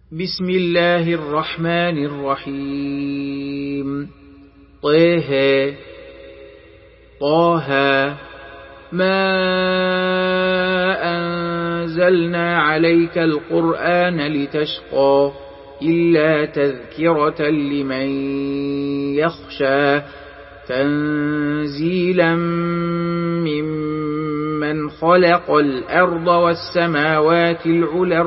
بسم الله الرحمن الرحيم. طه ما أنزلنا عليك القرآن لتشقى إلا تذكرة لمن يخشى تنزيلا ممن خلق الأرض والسماوات العلى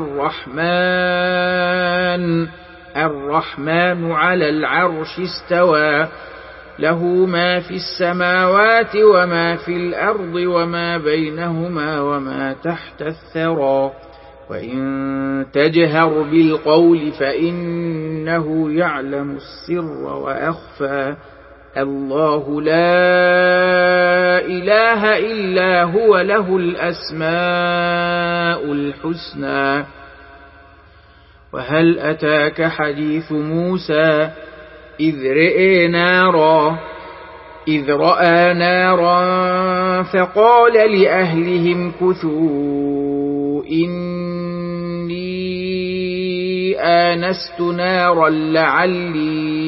الرحمن على العرش استوى له ما في السماوات وما في الأرض وما بينهما وما تحت الثرى وإن تجهر بالقول فإنه يعلم السر وأخفى الله لا إله إلا هو له الأسماء الحسنى. وهل أتاك حديث موسى إذ رأى نارا فقال لأهلهم كثوا إني آنست نارا لعلي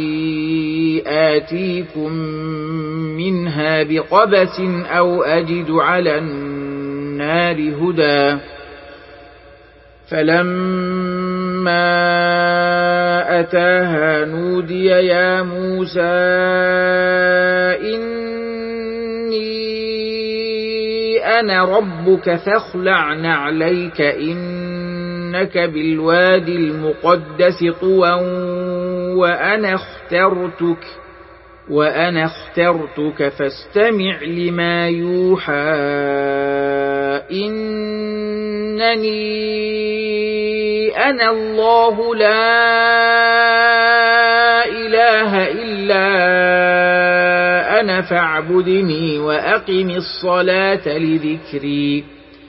آتيكم منها بقبس أو أجد على النار هدى. فلما أتاها نودي يا موسى إني أنا ربك فاخلع نعليك إنك بالوادي المقدس طوى وأنا اخترتك فاستمع لما يوحى إنني أنا الله لا إله إلا أنا فاعبدني وأقم الصلاة لذكري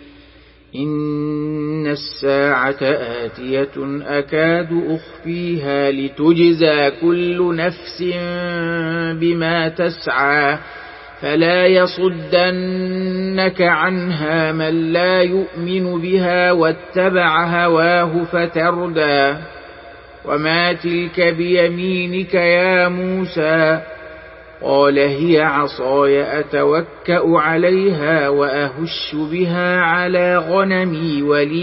إن الساعة آتية أكاد أخفيها لتجزى كل نفس بما تسعى فلا يصدنك عنها من لا يؤمن بها واتبع هواه فتردى. وما تلك بيمينك يا موسى قال هي عصاي أتوكأ عليها وأهش بها على غنمي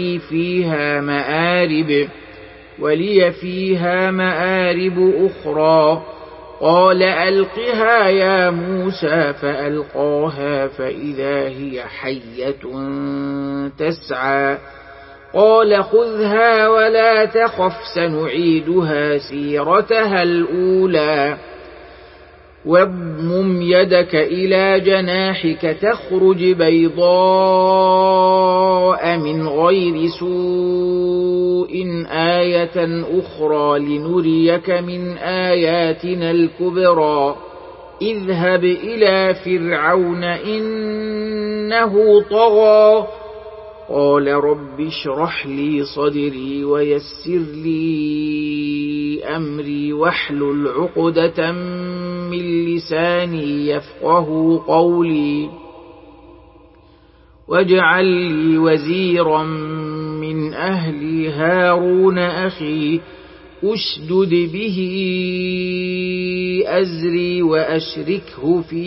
ولي فيها مآرب أخرى. قال ألقها يا موسى فألقاها فإذا هي حية تسعى. قال خذها ولا تخف سنعيدها سيرتها الأولى واضمم يدك إلى جناحك تخرج بيضاء من غير سوء آية أخرى لنريك من آياتنا الكبرى. اذهب إلى فرعون إنه طغى. قال رب اشرح لي صدري ويسر لي أمري واحلل عقدة من لساني يفقه قولي واجعل لي وزيرا من أهلي هارون أخي أشدد به أزري وأشركه في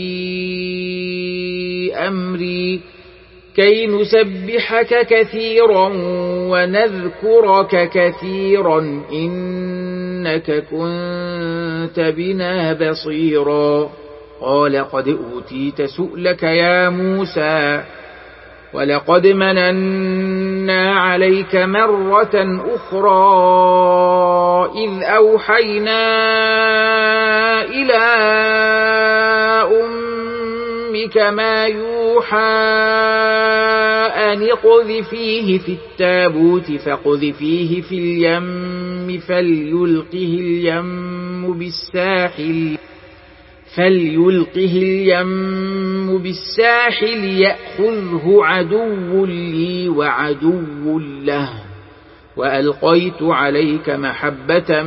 أمري كي نسبحك كثيرا ونذكرك كثيرا إنك كنت بنا بصيرا. قال قد أوتيت سؤلك يا موسى ولقد مننا عليك مرة أخرى إذ أوحينا إلى أمك ما يوحى أن اقذفيه في التابوت فاقذفيه في اليم فليلقه اليم بالساحل يأخذه عدو لي وعدو له وألقيت عليك محبة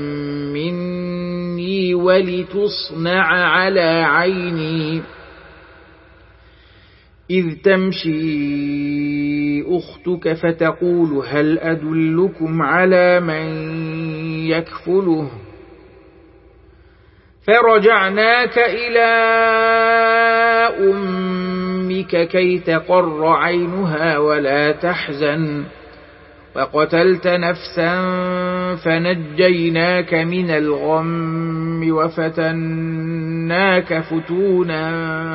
مني ولتصنع على عيني إذ تمشي أختك فتقول هل أدلكم على من يكفله فرجعناك إلى أمك كي تقر عينها ولا تحزن وقتلت نفسا فنجيناك من الغم وفتناك فتونا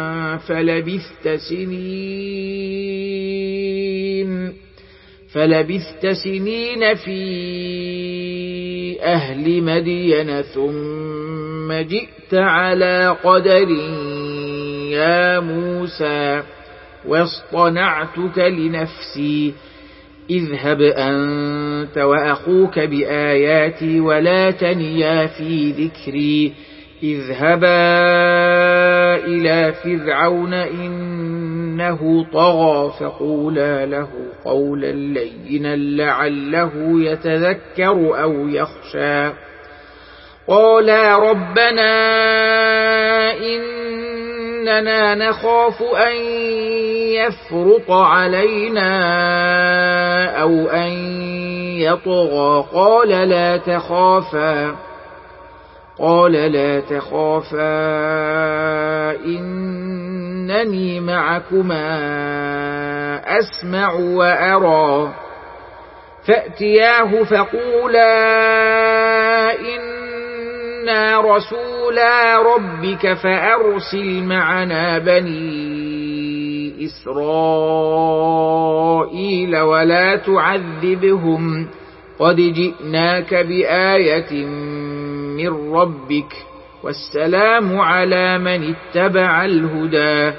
فلبثت سنين في أهل مدين ثم جئت على قدر يا موسى واصطنعتك لنفسي اذهب أنت وأخوك بآياتي ولا تنيا في ذكري اذهبا إلى فرعون إنه طغى فقولا له قولا لينا لعله يتذكر أو يخشى قالا ربنا إننا نخاف أن يفرط علينا أو أن يطغى قال لا تخافا إنني معكما أسمع وأرى فأتياه فقولا إنا رسولا ربك فأرسل معنا بني إسرائيل ولا تعذبهم قد جئناك بآية من ربك والسلام على من اتبع الهدى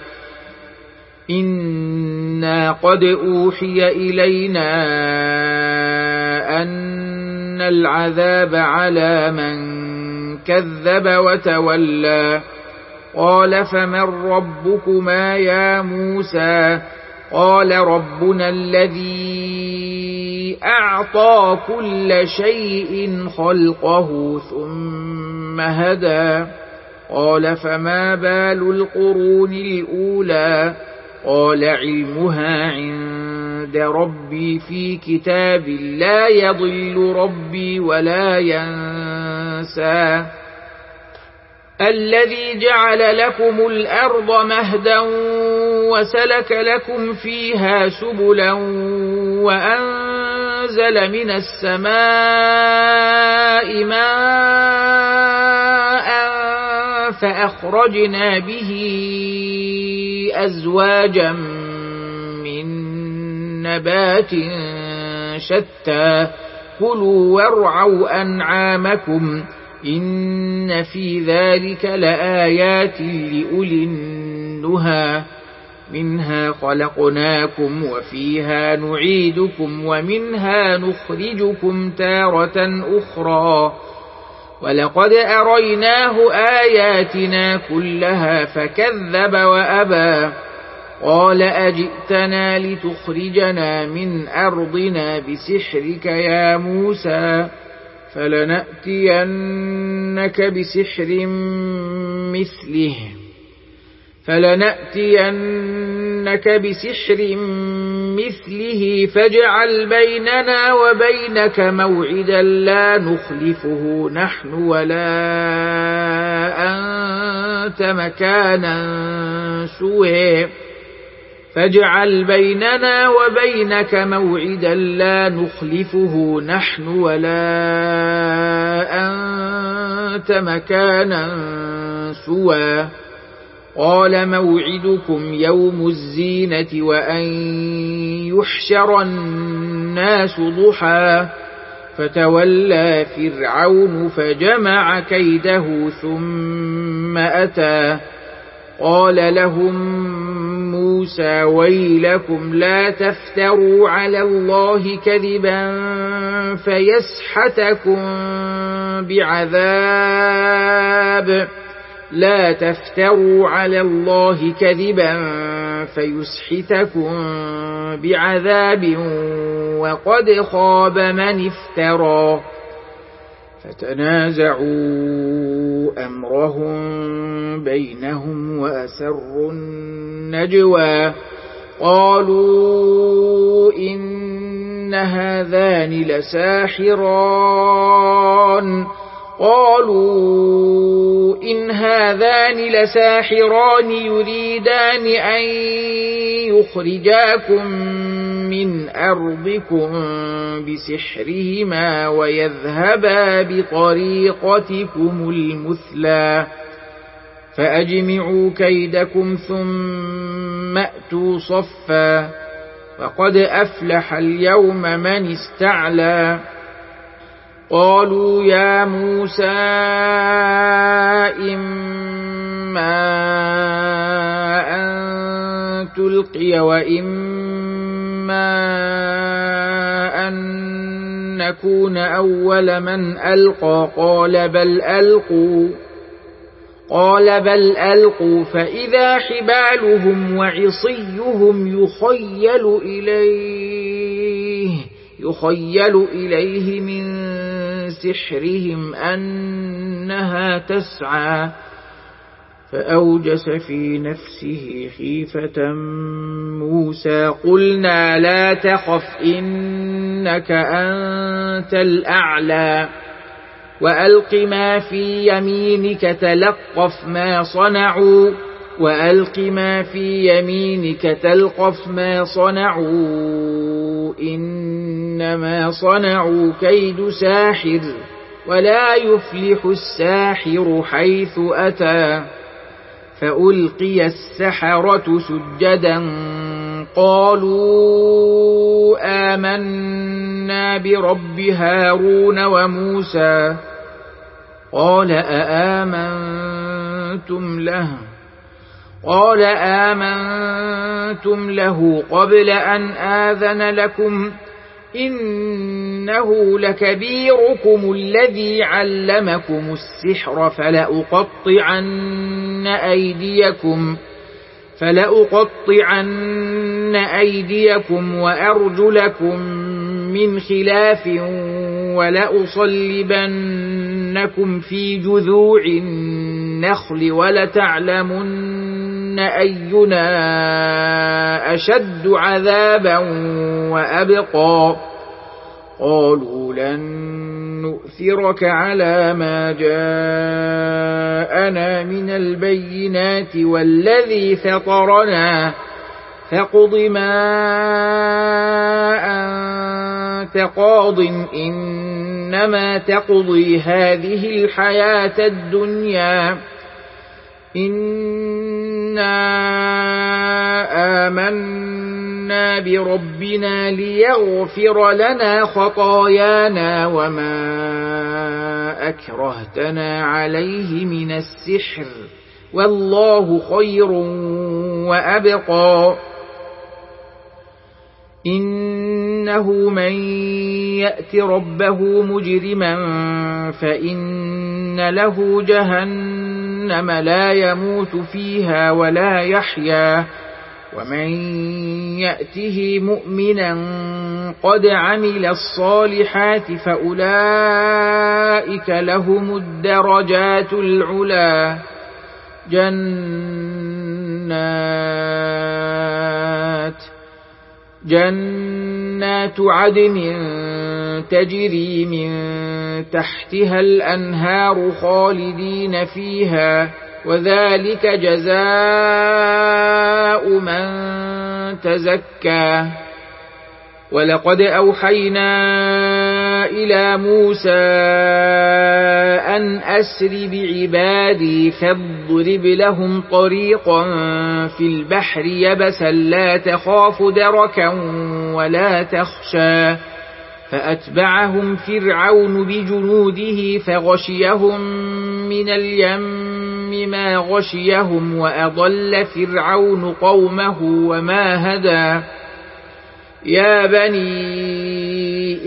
إنا قد أوحي إلينا أن العذاب على من كذب وتولى قال فمن ربكما يا موسى قال ربنا الذي أعطى كل شيء خلقه ثم هدى قال فما بال القرون الأولى قال علمها عند ربي في كتاب لا يضل ربي ولا ينسى الذي جعل لكم الأرض مهدا وسلك لكم فيها سبلا وأنزل من السماء ماء فأخرجنا به أزواجا من نبات شتى كلوا وارعوا أنعامكم إن في ذلك لآيات لأولي النهى منها خلقناكم وفيها نعيدكم ومنها نخرجكم تارة أخرى ولقد أريناه آياتنا كلها فكذب وأبى قال أجئتنا لتخرجنا من أرضنا بسحرك يا موسى فلنأتينك بسحر مثله فاجعل بيننا وبينك موعدا لا نخلفه نحن ولا أنت مكانا سوى فاجعل بيننا وبينك موعدا لا نخلفه نحن ولا أنت مكانا سوى قال موعدكم يوم الزينة وأن يحشر الناس ضحى فتولى فرعون فجمع كيده ثم أتى قال لهم موسى ويلكم لا تفتروا على الله كذبا فيسحتكم بعذاب لا تفتروا على الله كذبا فيسحتكم بعذاب وقد خاب من افترى فتنازعوا أمرهم بينهم وأسروا النجوى قالوا إن هذان لساحران يريدان أن يخرجاكم من أرضكم بسحرهما ويذهبا بطريقتكم المثلى فأجمعوا كيدكم ثم أتوا صفا وقد أفلح اليوم من استعلى قالوا يا موسى إما أن تلقي وإما أن نكون أول من ألقى قال بل ألقوا فإذا حبالهم وعصيهم يخيل إليه من سحرهم أنها تسعى فأوجس في نفسه خيفة موسى قلنا لا تخف إنك أنت الأعلى وألق ما في يمينك تلقف ما صنعوا إنما صنعوا كيد ساحر ولا يفلح الساحر حيث أتى فألقي السحرة سجدا قالوا آمنا برب هارون وموسى قال آمنتم له قبل أن آذن لكم إنه لكبيركم الذي علمكم السحر فلأقطعن أيديكم وأرجلكم من خلاف ولأصلبنكم في جذوع النخل ولتعلمن أينا أشد عذابا وأبقى قالوا لن نؤثرك على ما جاءنا من البينات والذي فطرنا فاقض ما أنت قاض إنما تقضي هذه الحياة الدنيا إنا آمنا بربنا ليغفر لنا خطايانا وما أكرهتنا عليه من السحر والله خير وأبقى إنه من يأت ربه مجرما فإن له جهنم لا يموت فيها ولا يحيا ومن يأته مؤمنا قد عمل الصالحات فأولئك لهم الدرجات العلى جنات عدن تجري من تحتها الأنهار خالدين فيها وذلك جزاء من تزكى ولقد أوحينا إلى موسى أن أسر بعبادي فاضرب لهم طريقا في البحر يبسا لا تخاف دركا ولا تخشى فأتبعهم فرعون بجنوده فغشيهم من اليم ما غشيهم وأضل فرعون قومه وما هدى يا بني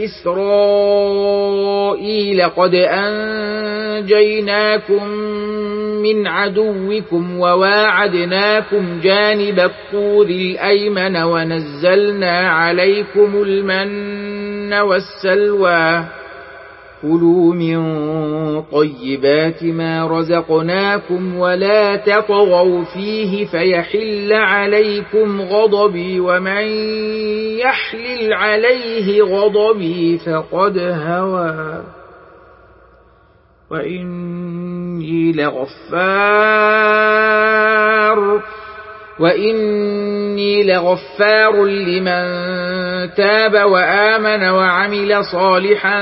إسرائيل قد أنجيناكم من عدوكم وواعدناكم جانب الطور الأيمن ونزلنا عليكم المن والسلوى كلوا من طيبات ما رزقناكم ولا تطغوا فيه فيحل عليكم غضبي ومن يحلل عليه غضبي فقد هوى وإني لغفار لمن تاب وآمن وعمل صالحا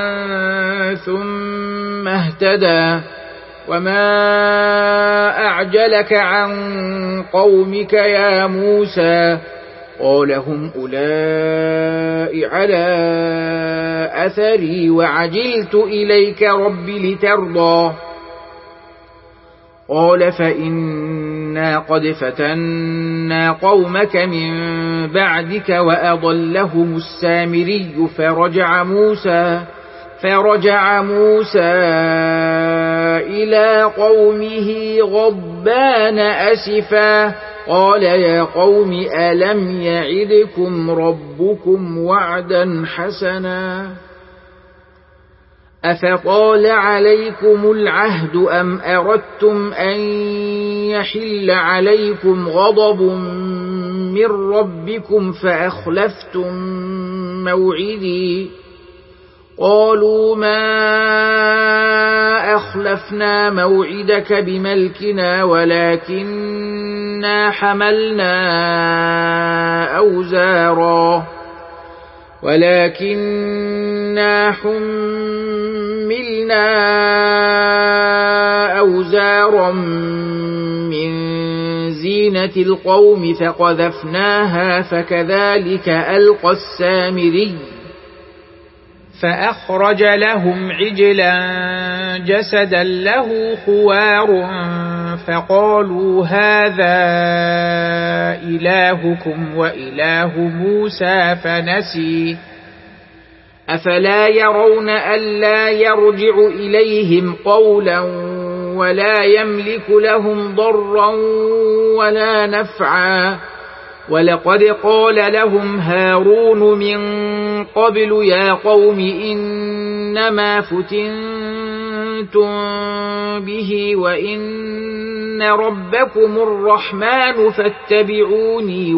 ثم اهتدى وما أعجلك عن قومك يا موسى قال هم أولئك على أثري وعجلت إليك رب لترضى قال فإنا قد فتنا قومك من بعدك وأضلهم السامري فرجع موسى إلى قومه غضبان أسفا قال يا قوم ألم يعدكم ربكم وعدا حسنا أفطال عليكم العهد أم أردتم أن يحل عليكم غضب من ربكم فأخلفتم موعدي قالوا ما أخلفنا موعدك بملكنا ولكننا حملنا أوزارا من زينة القوم فقذفناها فكذلك ألقى السامري فأخرج لهم عجلا جسدا له خوار فقالوا هذا إلهكم وإله موسى فنسي أفلا يرون ألا يرجع إليهم قولا ولا يملك لهم ضرا ولا نفعا ولقد قال لهم هارون من قبل يا قوم إنما فتنتم به وإن ربكم الرحمن فاتبعوني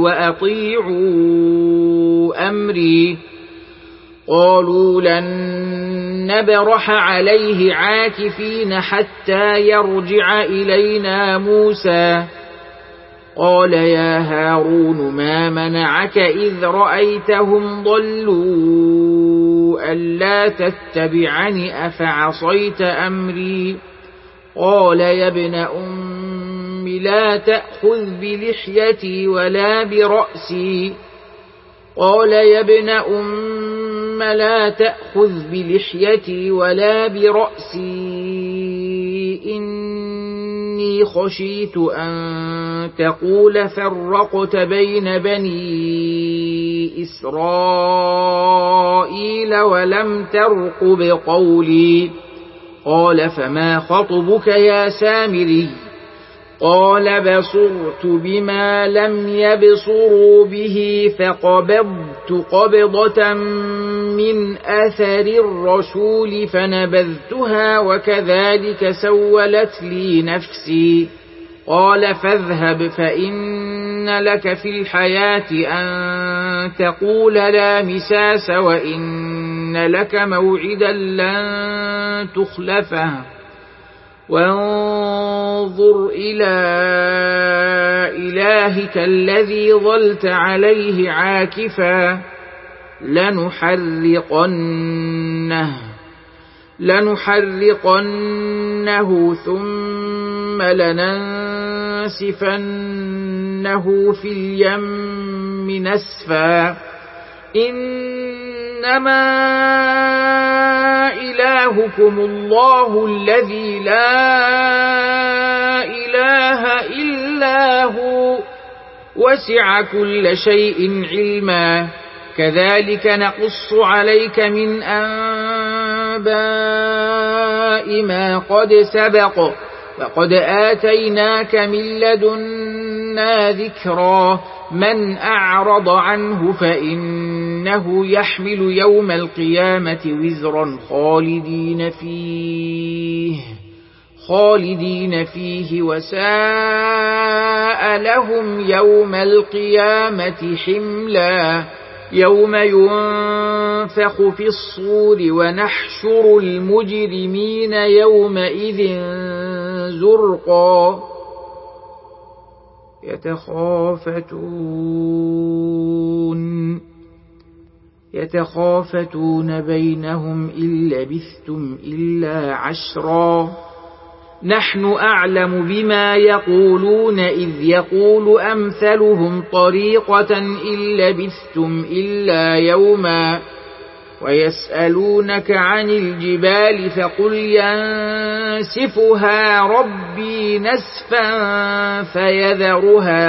وأطيعوا أمري قالوا لن نبرح عليه عاكفين حتى يرجع إلينا موسى قال يا هارون ما منعك إذ رأيتهم ضلوا ألا تتبعني أفعصيت أمري قال يا ابن أم لا تأخذ بلحيتي ولا برأسي قال يا ابن أم لا تأخذ بلحيتي ولا برأسي إني خشيت أن تقول فرقت بين بني إسرائيل ولم ترقب قولي قال فما خطبك يا سامري قال بصرت بما لم يبصروا به فقبضت قبضة من أثر الرسول فنبذتها وكذلك سولت لي نفسي قال فاذهب فإن لك في الحياة أن تقول لا مساس وإن لك موعدا لن تخلفه وانظر إلى إلهك الذي ظلت عليه عاكفا لنحرقنه ثم لننسفنه في اليم نسفا إنما إلهكم الله الذي لا إله إلا هو وسع كل شيء علما كذلك نقص عليك من أنباء ما قد سبق وقد آتيناك من لدنا ذكرا من أعرض عنه فإن إنه يحمل يوم القيامة وزرا خالدين فيه وساء لهم يوم القيامة حملا يوم ينفخ في الصور ونحشر المجرمين يومئذ زرقا يتخافتون بينهم إن لبثتم إلا عشرا نحن أعلم بما يقولون إذ يقول أمثلهم طريقة إن لبثتم إلا يوما ويسألونك عن الجبال فقل ينسفها ربي نسفا فيذرها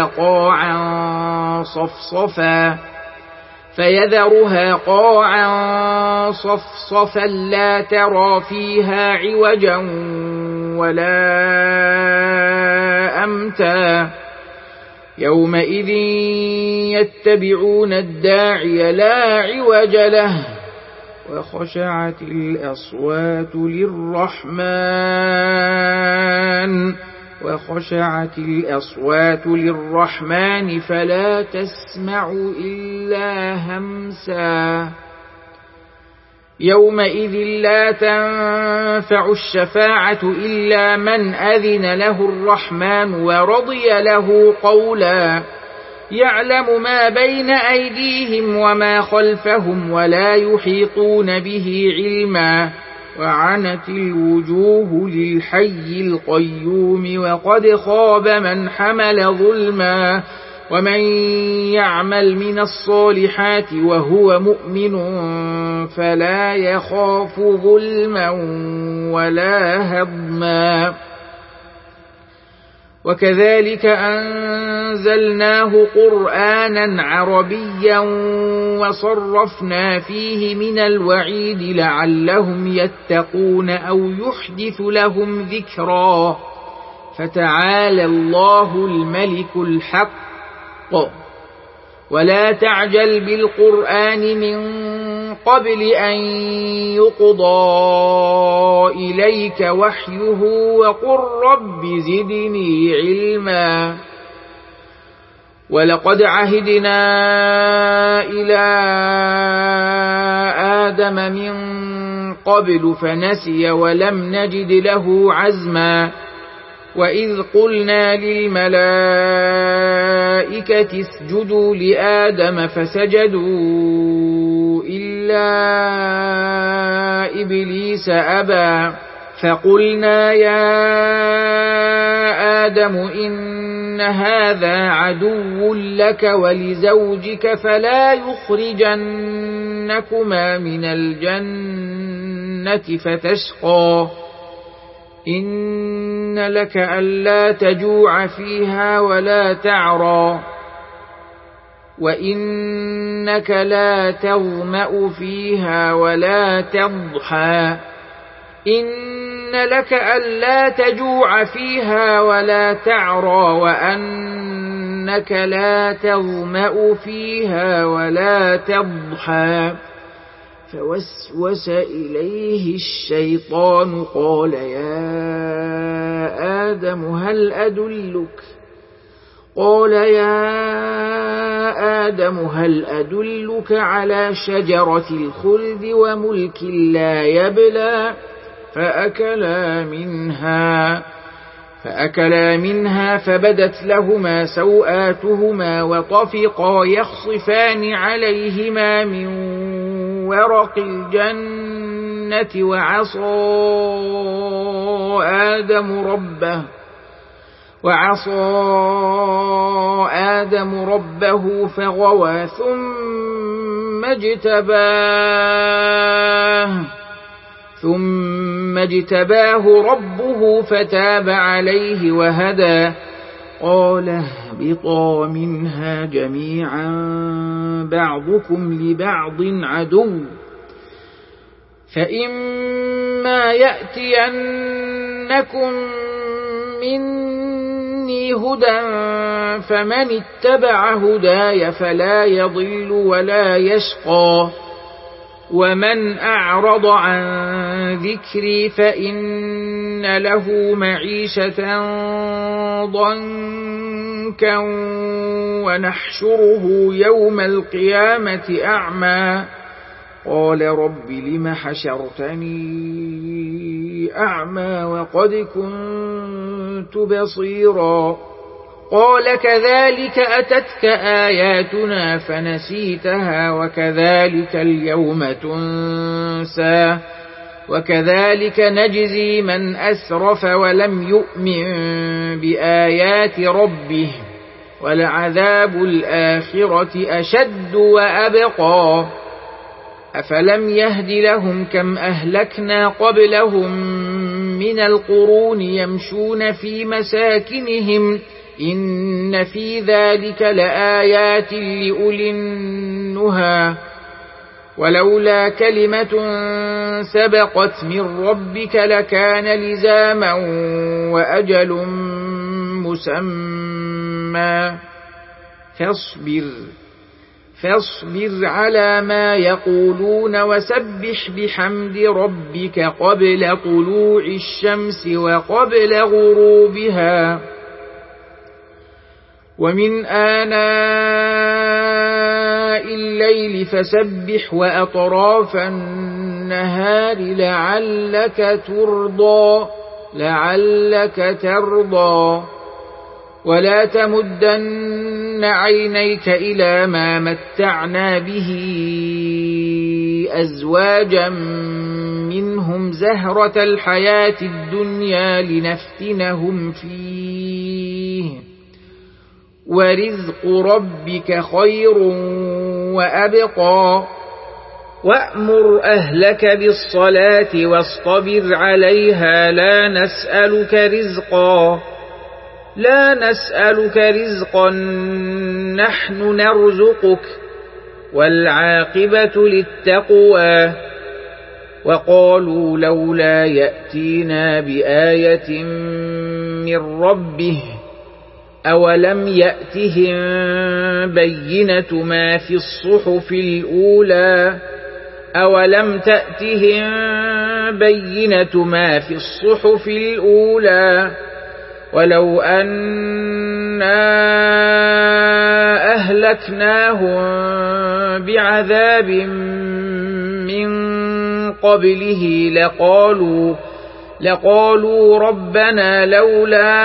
قاعا صفصفا لا ترى فيها عوجا ولا أمتا يومئذ يتبعون الداعي لا عوج له وخشعت الأصوات للرحمن فلا تسمع إلا همسا يومئذ لا تنفع الشفاعة إلا من أذن له الرحمن ورضي له قولا يعلم ما بين أيديهم وما خلفهم ولا يحيطون به علما وعنت الوجوه للحي القيوم وقد خاب من حمل ظلما ومن يعمل من الصالحات وهو مؤمن فلا يخاف ظلما ولا هضما وكذلك أنزلناه قرآنا عربيا وصرفنا فيه من الوعيد لعلهم يتقون أو يحدث لهم ذكرا فتعالى الله الملك الحق ولا تعجل بالقرآن من قبل أن يقضى إليك وحيه وقل رب زدني علما ولقد عهدنا إلى آدم من قبل فنسي ولم نجد له عزما وإذ قلنا للملائكة اسجدوا لآدم فسجدوا إلا إبليس أبى فقلنا يا آدم إن هذا عدو لك ولزوجك فلا يخرجنكما من الجنة فتشقى إن لك ألا تجوع فيها ولا تعرى وإنك لا تظمأ فيها ولا تضحى إن لك ألا تجوع فيها ولا تعرى وأنك لا تظمأ فيها ولا تضحى فوسوس إليه الشيطان قال يا آدم هل أدلك على شجرة الخلد وملك لا يبلى فأكلا منها فبدت لهما سوآتهما وطفقا يخصفان عليهما من ورق الجنة وعصى آدم ربه فغوى ثم اجتباه ربه فتاب عليه وهدى قال اهبطا منها جميعا بعضكم لبعض عدو فإما يأتينكم مني مني هدى فمن اتبع هداي فلا يضل ولا يشقى ومن أعرض عن ذكري فإن له معيشة ضنكا ونحشره يوم القيامة أعمى قال رب لم حشرتني أعمى وقد كنت بصيرا قال كذلك أتتك آياتنا فنسيتها وكذلك اليوم تنسى وكذلك نجزي من أسرف ولم يؤمن بآيات ربه ولعذاب الآخرة أشد وأبقى أفلم يهد لهم كم أهلكنا قبلهم من القرون يمشون في مساكنهم إن في ذلك لآيات لأولي النهى ولولا كلمة سبقت من ربك لكان لزاما وأجل مسمى فاصبر على ما يقولون وسبح بحمد ربك قبل طلوع الشمس وقبل غروبها ومن آناء الليل فسبح وأطراف النهار لعلك ترضى ولا تمدن عينيك إلى ما متعنا به أزواجا منهم زهرة الحياة الدنيا لنفتنهم فيه ورزق ربك خير وأبقى وأمر أهلك بالصلاة واصطبر عليها لا نسألك رزقا نحن نرزقك والعاقبة للتقوى وقالوا لولا يأتينا بآية من ربه أولم يأتهم بينة ما في الصحف الأولى أولم تأتهم بينة ما في الصحف الأولى ولو أنا أهلكناهم بعذاب من قبله لقالوا ربنا لولا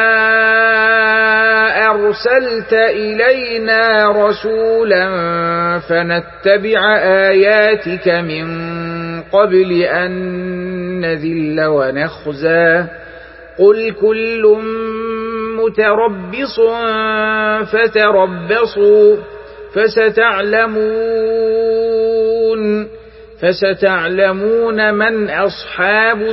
أرسلت إلينا رسولا فنتبع آياتك من قبل أن نذل ونخزى قل كل متربص فتربصوا فستعلمون من أصحاب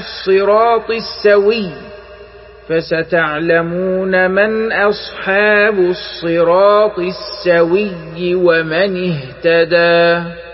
الصراط السوي ومن اهتدى